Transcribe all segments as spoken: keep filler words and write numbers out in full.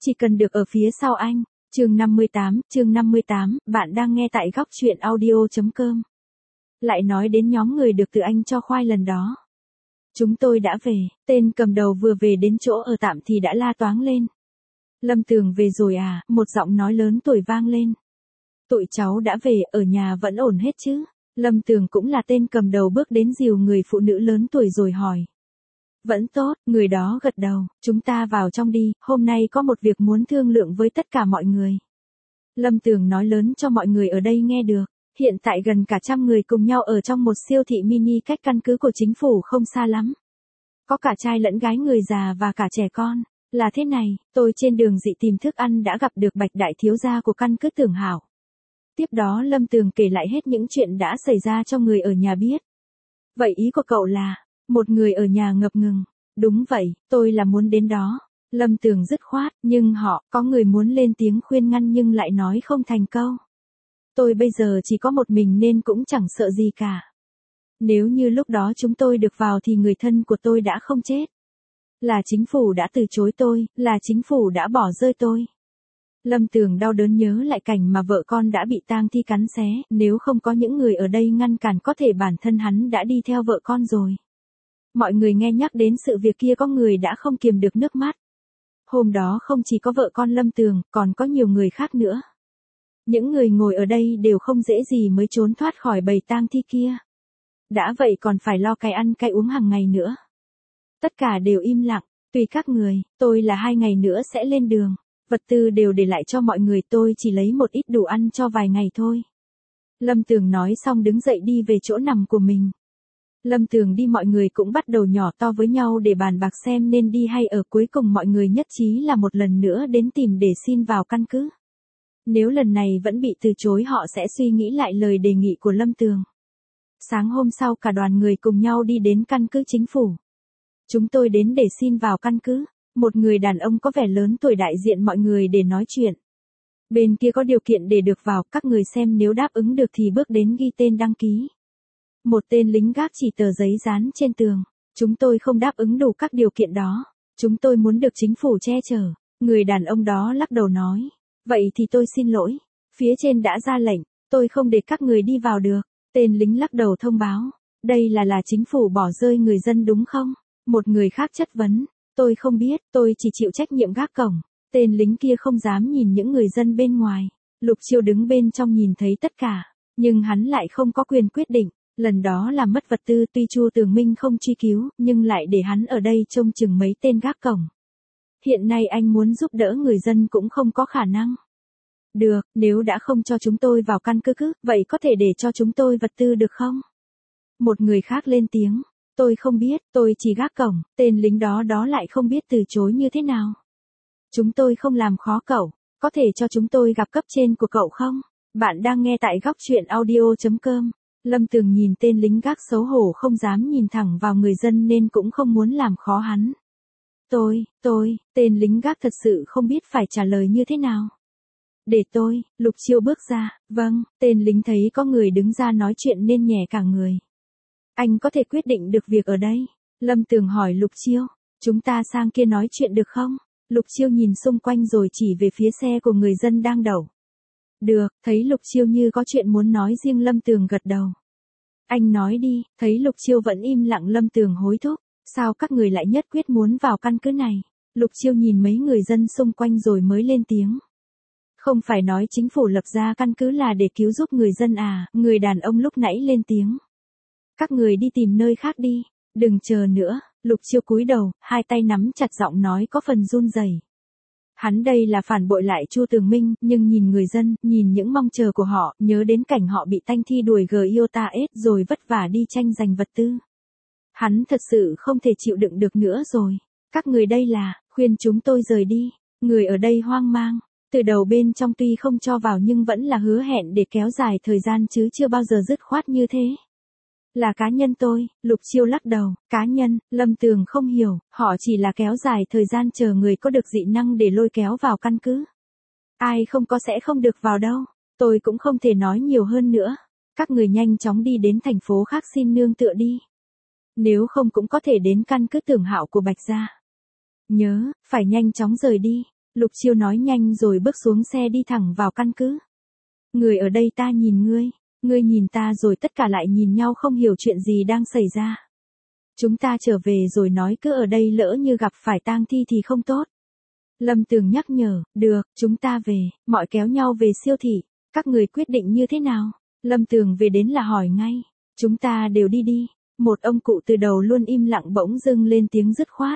chỉ cần được ở phía sau anh. Chương năm mươi tám, chương năm mươi tám, bạn đang nghe tại góc truyện audio chấm com. Lại nói đến nhóm người được từ anh cho khoai lần đó. Chúng tôi đã về, tên cầm đầu vừa về đến chỗ ở tạm thì đã la toáng lên. Lâm Tường về rồi à, một giọng nói lớn tuổi vang lên. Tụi cháu đã về, ở nhà vẫn ổn hết chứ? Lâm Tường cũng là tên cầm đầu bước đến dìu người phụ nữ lớn tuổi rồi hỏi. Vẫn tốt, người đó gật đầu, chúng ta vào trong đi, hôm nay có một việc muốn thương lượng với tất cả mọi người. Lâm Tường nói lớn cho mọi người ở đây nghe được, hiện tại gần cả trăm người cùng nhau ở trong một siêu thị mini cách căn cứ của chính phủ không xa lắm. Có cả trai lẫn gái, người già và cả trẻ con. Là thế này, tôi trên đường dị tìm thức ăn đã gặp được Bạch đại thiếu gia của căn cứ Tưởng Hảo. Tiếp đó Lâm Tường kể lại hết những chuyện đã xảy ra cho người ở nhà biết. Vậy ý của cậu là, một người ở nhà ngập ngừng. Đúng vậy, tôi là muốn đến đó. Lâm Tường dứt khoát, nhưng họ, có người muốn lên tiếng khuyên ngăn nhưng lại nói không thành câu. Tôi bây giờ chỉ có một mình nên cũng chẳng sợ gì cả. Nếu như lúc đó chúng tôi được vào thì người thân của tôi đã không chết. Là chính phủ đã từ chối tôi, là chính phủ đã bỏ rơi tôi. Lâm Tường đau đớn nhớ lại cảnh mà vợ con đã bị tang thi cắn xé, nếu không có những người ở đây ngăn cản có thể bản thân hắn đã đi theo vợ con rồi. Mọi người nghe nhắc đến sự việc kia có người đã không kiềm được nước mắt. Hôm đó không chỉ có vợ con Lâm Tường, còn có nhiều người khác nữa. Những người ngồi ở đây đều không dễ gì mới trốn thoát khỏi bầy tang thi kia. Đã vậy còn phải lo cái ăn cái uống hàng ngày nữa. Tất cả đều im lặng, tùy các người, tôi là hai ngày nữa sẽ lên đường. Vật tư đều để lại cho mọi người, tôi chỉ lấy một ít đủ ăn cho vài ngày thôi. Lâm Tường nói xong đứng dậy đi về chỗ nằm của mình. Lâm Tường đi mọi người cũng bắt đầu nhỏ to với nhau để bàn bạc xem nên đi hay ở, cuối cùng mọi người nhất trí là một lần nữa đến tìm để xin vào căn cứ. Nếu lần này vẫn bị từ chối họ sẽ suy nghĩ lại lời đề nghị của Lâm Tường. Sáng hôm sau cả đoàn người cùng nhau đi đến căn cứ chính phủ. Chúng tôi đến để xin vào căn cứ. Một người đàn ông có vẻ lớn tuổi đại diện mọi người để nói chuyện. Bên kia có điều kiện để được vào, các người xem nếu đáp ứng được thì bước đến ghi tên đăng ký. Một tên lính gác chỉ tờ giấy dán trên tường. Chúng tôi không đáp ứng đủ các điều kiện đó. Chúng tôi muốn được chính phủ che chở. Người đàn ông đó lắc đầu nói. Vậy thì tôi xin lỗi. Phía trên đã ra lệnh, tôi không để các người đi vào được. Tên lính lắc đầu thông báo. Đây là là chính phủ bỏ rơi người dân đúng không? Một người khác chất vấn. Tôi không biết, tôi chỉ chịu trách nhiệm gác cổng. Tên lính kia không dám nhìn những người dân bên ngoài. Lục Chiêu đứng bên trong nhìn thấy tất cả. Nhưng hắn lại không có quyền quyết định. Lần đó làm mất vật tư, tuy Chu Tường Minh không truy cứu, nhưng lại để hắn ở đây trông chừng mấy tên gác cổng. Hiện nay anh muốn giúp đỡ người dân cũng không có khả năng. Được, nếu đã không cho chúng tôi vào căn cứ cứ, vậy có thể để cho chúng tôi vật tư được không? Một người khác lên tiếng. Tôi không biết, tôi chỉ gác cổng, tên lính đó đó lại không biết từ chối như thế nào. Chúng tôi không làm khó cậu, có thể cho chúng tôi gặp cấp trên của cậu không? Bạn đang nghe tại góc truyện audio chấm com. Lâm Tường nhìn tên lính gác xấu hổ không dám nhìn thẳng vào người dân nên cũng không muốn làm khó hắn. Tôi, tôi, tên lính gác thật sự không biết phải trả lời như thế nào. Để tôi, Lục Chiêu bước ra, vâng, tên lính thấy có người đứng ra nói chuyện nên nhẹ cả người. Anh có thể quyết định được việc ở đây. Lâm Tường hỏi Lục Chiêu, chúng ta sang kia nói chuyện được không? Lục Chiêu nhìn xung quanh rồi chỉ về phía xe của người dân đang đậu. Được, thấy Lục Chiêu như có chuyện muốn nói riêng Lâm Tường gật đầu. Anh nói đi, thấy Lục Chiêu vẫn im lặng Lâm Tường hối thúc. Sao các người lại nhất quyết muốn vào căn cứ này? Lục Chiêu nhìn mấy người dân xung quanh rồi mới lên tiếng. Không phải nói chính phủ lập ra căn cứ là để cứu giúp người dân à? Người đàn ông lúc nãy lên tiếng. Các người đi tìm nơi khác đi, đừng chờ nữa. Lục Chiêu cúi đầu, hai tay nắm chặt, giọng nói có phần run rẩy. Hắn đây là phản bội lại Chu Tường Minh, nhưng nhìn người dân, nhìn những mong chờ của họ, nhớ đến cảnh họ bị tang thi đuổi Giota S rồi vất vả đi tranh giành vật tư. Hắn thật sự không thể chịu đựng được nữa rồi. Các người đây là, khuyên chúng tôi rời đi. Người ở đây hoang mang. Từ đầu bên trong tuy không cho vào nhưng vẫn là hứa hẹn để kéo dài thời gian chứ chưa bao giờ dứt khoát như thế. Là cá nhân tôi, Lục Chiêu lắc đầu, cá nhân, Lâm Tường không hiểu, họ chỉ là kéo dài thời gian chờ người có được dị năng để lôi kéo vào căn cứ. Ai không có sẽ không được vào đâu, tôi cũng không thể nói nhiều hơn nữa. Các người nhanh chóng đi đến thành phố khác xin nương tựa đi. Nếu không cũng có thể đến căn cứ Tưởng Hạo của Bạch gia. Nhớ, phải nhanh chóng rời đi. Lục Chiêu nói nhanh rồi bước xuống xe đi thẳng vào căn cứ. Người ở đây ta nhìn ngươi, ngươi nhìn ta rồi tất cả lại nhìn nhau không hiểu chuyện gì đang xảy ra. Chúng ta trở về rồi nói cứ ở đây lỡ như gặp phải tang thi thì không tốt. Lâm Tường nhắc nhở, được, chúng ta về, mọi kéo nhau về siêu thị, các người quyết định như thế nào? Lâm Tường về đến là hỏi ngay, chúng ta đều đi đi. Một ông cụ từ đầu luôn im lặng bỗng dưng lên tiếng dứt khoát.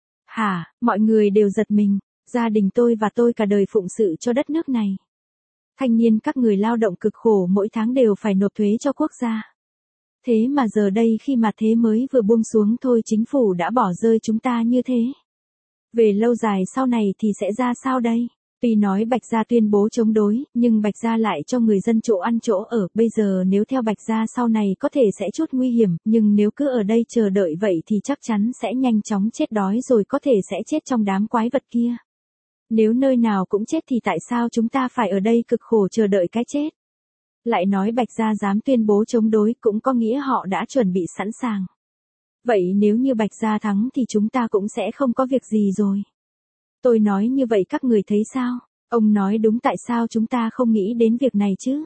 Hả, mọi người đều giật mình, gia đình tôi và tôi cả đời phụng sự cho đất nước này. Thanh niên các người lao động cực khổ mỗi tháng đều phải nộp thuế cho quốc gia. Thế mà giờ đây khi mà thế mới vừa buông xuống thôi chính phủ đã bỏ rơi chúng ta như thế. Về lâu dài sau này thì sẽ ra sao đây? Tuy nói Bạch Gia tuyên bố chống đối, nhưng Bạch Gia lại cho người dân chỗ ăn chỗ ở, bây giờ nếu theo Bạch Gia sau này có thể sẽ chút nguy hiểm, nhưng nếu cứ ở đây chờ đợi vậy thì chắc chắn sẽ nhanh chóng chết đói rồi có thể sẽ chết trong đám quái vật kia. Nếu nơi nào cũng chết thì tại sao chúng ta phải ở đây cực khổ chờ đợi cái chết? Lại nói Bạch Gia dám tuyên bố chống đối cũng có nghĩa họ đã chuẩn bị sẵn sàng. Vậy nếu như Bạch Gia thắng thì chúng ta cũng sẽ không có việc gì rồi. Tôi nói như vậy các người thấy sao? Ông nói đúng, tại sao chúng ta không nghĩ đến việc này chứ?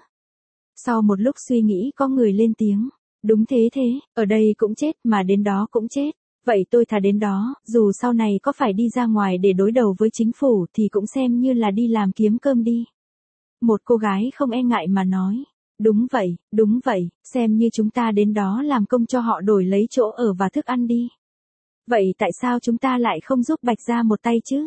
Sau một lúc suy nghĩ có người lên tiếng. Đúng thế thế, ở đây cũng chết mà đến đó cũng chết. Vậy tôi thà đến đó, dù sau này có phải đi ra ngoài để đối đầu với chính phủ thì cũng xem như là đi làm kiếm cơm đi. Một cô gái không e ngại mà nói. Đúng vậy, đúng vậy, xem như chúng ta đến đó làm công cho họ đổi lấy chỗ ở và thức ăn đi. Vậy tại sao chúng ta lại không giúp Bạch Gia một tay chứ?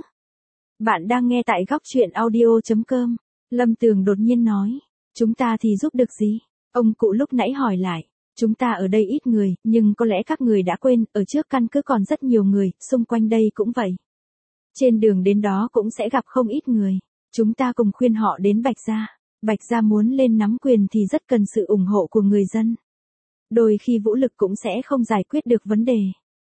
Bạn đang nghe tại góc truyện audio chấm com. Lâm Tường đột nhiên nói. Chúng ta thì giúp được gì? Ông cụ lúc nãy hỏi lại. Chúng ta ở đây ít người, nhưng có lẽ các người đã quên, ở trước căn cứ còn rất nhiều người, xung quanh đây cũng vậy. Trên đường đến đó cũng sẽ gặp không ít người. Chúng ta cùng khuyên họ đến Bạch Gia. Bạch Gia muốn lên nắm quyền thì rất cần sự ủng hộ của người dân. Đôi khi vũ lực cũng sẽ không giải quyết được vấn đề.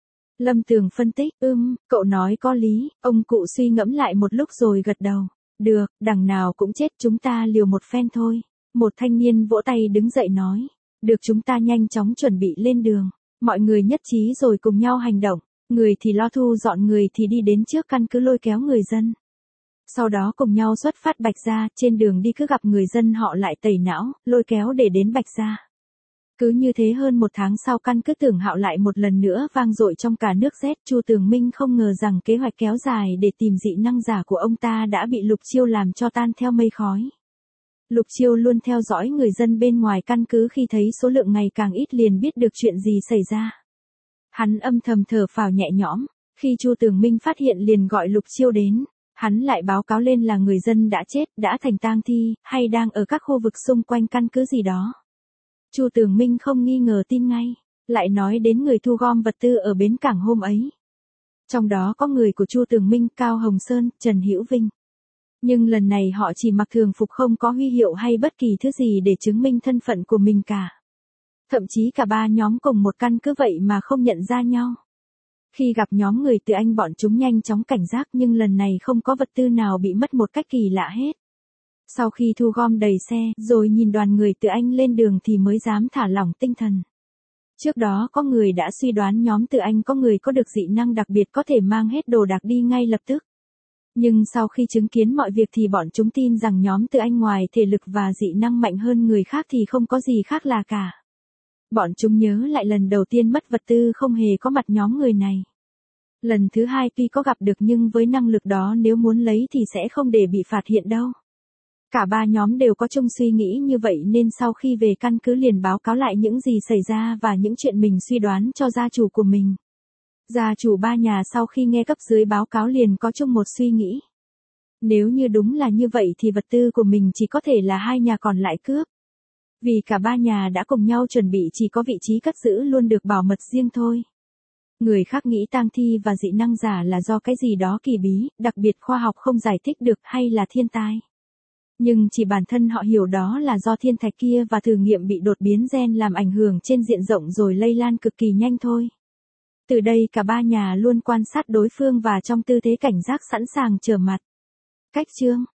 Lâm Tường phân tích, ưm, cậu nói có lý, ông cụ suy ngẫm lại một lúc rồi gật đầu. Được, đằng nào cũng chết, chúng ta liều một phen thôi. Một thanh niên vỗ tay đứng dậy nói. Được, chúng ta nhanh chóng chuẩn bị lên đường. Mọi người nhất trí rồi cùng nhau hành động. Người thì lo thu dọn, người thì đi đến trước căn cứ lôi kéo người dân. Sau đó cùng nhau xuất phát Bạch Gia, trên đường đi cứ gặp người dân họ lại tẩy não, lôi kéo để đến Bạch Gia. Cứ như thế hơn một tháng sau căn cứ Tưởng Hạo lại một lần nữa vang dội trong cả nước Z. Chu Tường Minh không ngờ rằng kế hoạch kéo dài để tìm dị năng giả của ông ta đã bị Lục Chiêu làm cho tan theo mây khói. Lục Chiêu luôn theo dõi người dân bên ngoài căn cứ, khi thấy số lượng ngày càng ít liền biết được chuyện gì xảy ra. Hắn âm thầm thở phào nhẹ nhõm, khi Chu Tường Minh phát hiện liền gọi Lục Chiêu đến. Hắn lại báo cáo lên là người dân đã chết, đã thành tang thi, hay đang ở các khu vực xung quanh căn cứ gì đó. Chu Tường Minh không nghi ngờ tin ngay, lại nói đến người thu gom vật tư ở bến cảng hôm ấy. Trong đó có người của Chu Tường Minh, Cao Hồng Sơn, Trần Hữu Vinh. Nhưng lần này họ chỉ mặc thường phục, không có huy hiệu hay bất kỳ thứ gì để chứng minh thân phận của mình cả. Thậm chí cả ba nhóm cùng một căn cứ vậy mà không nhận ra nhau. Khi gặp nhóm người Từ Anh, bọn chúng nhanh chóng cảnh giác, nhưng lần này không có vật tư nào bị mất một cách kỳ lạ hết. Sau khi thu gom đầy xe, rồi nhìn đoàn người Từ Anh lên đường thì mới dám thả lỏng tinh thần. Trước đó có người đã suy đoán nhóm Từ Anh có người có được dị năng đặc biệt có thể mang hết đồ đạc đi ngay lập tức. Nhưng sau khi chứng kiến mọi việc thì bọn chúng tin rằng nhóm Từ Anh ngoài thể lực và dị năng mạnh hơn người khác thì không có gì khác là cả. Bọn chúng nhớ lại lần đầu tiên mất vật tư không hề có mặt nhóm người này. Lần thứ hai tuy có gặp được nhưng với năng lực đó nếu muốn lấy thì sẽ không để bị phát hiện đâu. Cả ba nhóm đều có chung suy nghĩ như vậy nên sau khi về căn cứ liền báo cáo lại những gì xảy ra và những chuyện mình suy đoán cho gia chủ của mình. Gia chủ ba nhà sau khi nghe cấp dưới báo cáo liền có chung một suy nghĩ. Nếu như đúng là như vậy thì vật tư của mình chỉ có thể là hai nhà còn lại cướp. Vì cả ba nhà đã cùng nhau chuẩn bị, chỉ có vị trí cất giữ luôn được bảo mật riêng thôi. Người khác nghĩ tang thi và dị năng giả là do cái gì đó kỳ bí, đặc biệt khoa học không giải thích được, hay là thiên tai. Nhưng chỉ bản thân họ hiểu đó là do thiên thạch kia và thử nghiệm bị đột biến gen làm ảnh hưởng trên diện rộng rồi lây lan cực kỳ nhanh thôi. Từ đây cả ba nhà luôn quan sát đối phương và trong tư thế cảnh giác sẵn sàng trở mặt. Cách chương